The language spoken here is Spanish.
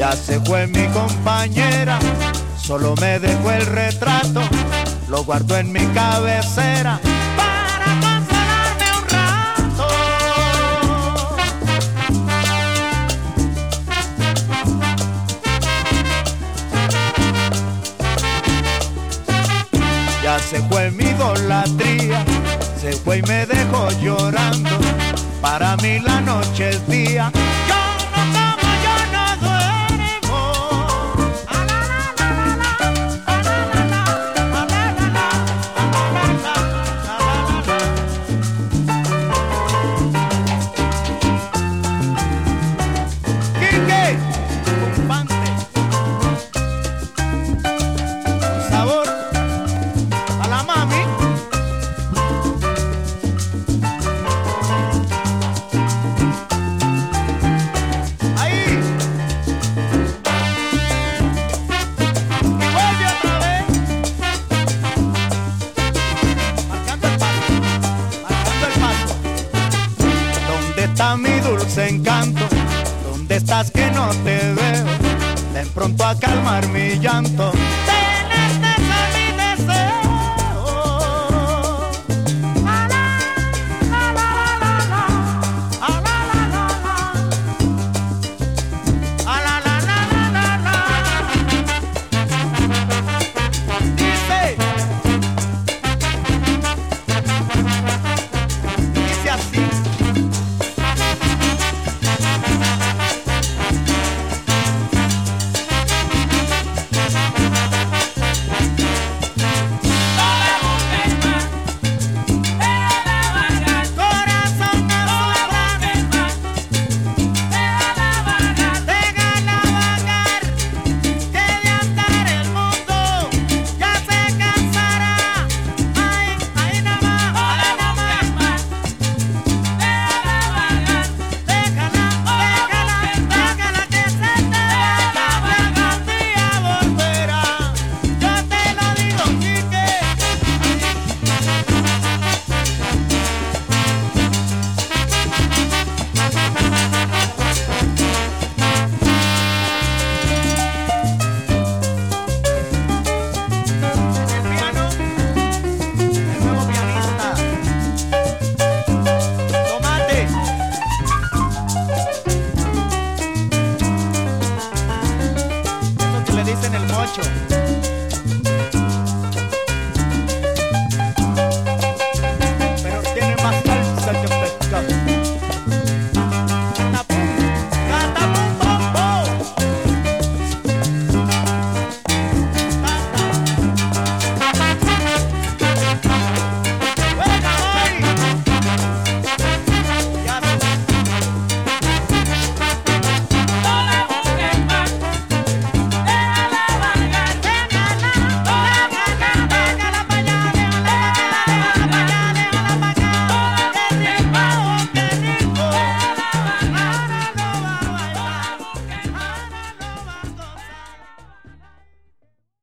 Ya se fue mi compañera, solo me dejó el retrato, lo guardo en mi cabecera para consolarme un rato. Ya se fue mi idolatría, se fue y me dejó llorando, para mí la noche es día. Mi dulce encanto, ¿dónde estás que no te veo? Ven pronto a calmar mi llanto.